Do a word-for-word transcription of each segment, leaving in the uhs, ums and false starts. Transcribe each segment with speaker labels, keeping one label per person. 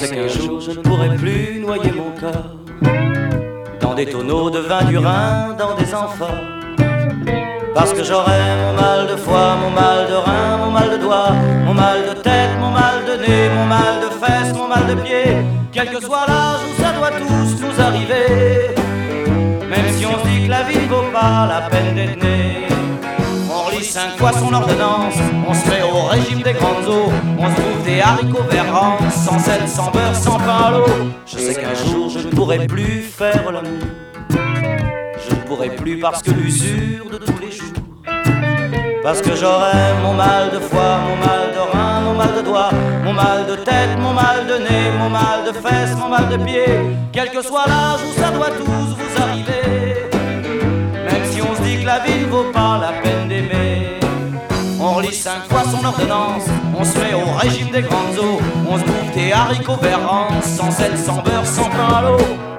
Speaker 1: sais qu'un jour je ne pourrai plus noyer mon corps dans des tonneaux de vin du Rhin, dans des amphores. Parce que j'aurai mon mal de foie, mon mal de rein, mon mal de doigt, mon mal de tête, mon mal de nez, mon mal de fesses, mon mal de pied. Quel que soit l'âge où ça doit tous nous arriver, même si on se dit que la vie ne vaut pas la peine d'être né. On relit cinq fois son ordonnance, on se met au régime des grandes eaux, on se trouve des haricots verts rances, sans sel, sans beurre, sans pain à l'eau. Je sais qu'un jour je ne pourrai plus faire l'amour, je ne pourrai plus parce que l'usure de tous les jours. Parce que j'aurai mon mal de foie, mon mal de rein, mon mal de doigt, mon mal de tête, mon mal de nez, mon mal de fesses, mon mal de pied. Quel que soit l'âge où ça doit tous vous arriver, même si on se dit que la vie ne vaut pas la peine d'aimer. On relit cinq fois son ordonnance, on se met au régime des grandes eaux, on se bouffe des haricots verts rances, sans sel, sans beurre, sans pain à l'eau.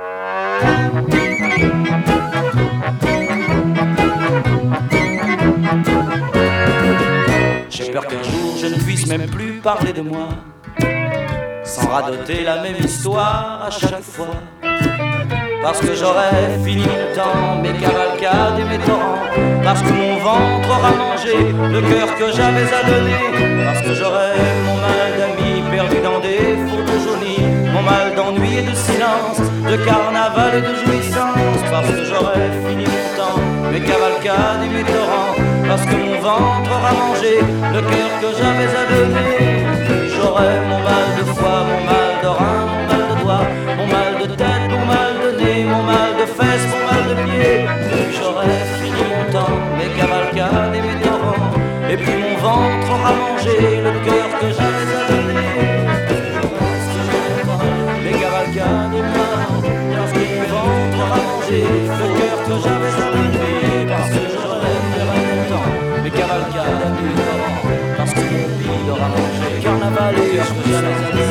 Speaker 1: J'ai peur qu'un jour je ne puisse même plus parler de moi, sans radoter la même histoire à chaque fois. Parce que j'aurai fini mon temps, mes cavalcades et mes torrents. Parce que mon ventre aura mangé le cœur que j'avais à donner. Parce que j'aurai mon mal d'amis perdu dans des photos jaunies, mon mal d'ennui et de silence, de carnaval et de jouissance. Parce que j'aurai fini mon temps, mes cavalcades et mes torrents. Parce que mon ventre aura mangé le cœur que j'avais à donner. J'aurai mon mal de foie, mon mal de rein, mon mal de doigt, mon mal de tête, mon mal de nez, mon mal de fesses, mon mal de pied. J'aurai fini mon temps, mes cavalcades et mes torrents. Et puis mon ventre aura mangé le cœur que j'avais à donner. Mes cavalcades et mes torrents. Parce que mon ventre aura mangé le cœur que j'avais à donner. Parce que j'aurai fini mon temps, mes cavalcades et mes torrents. Parce que mon bide aura mangé carnaval et cœur que j'avais à donner.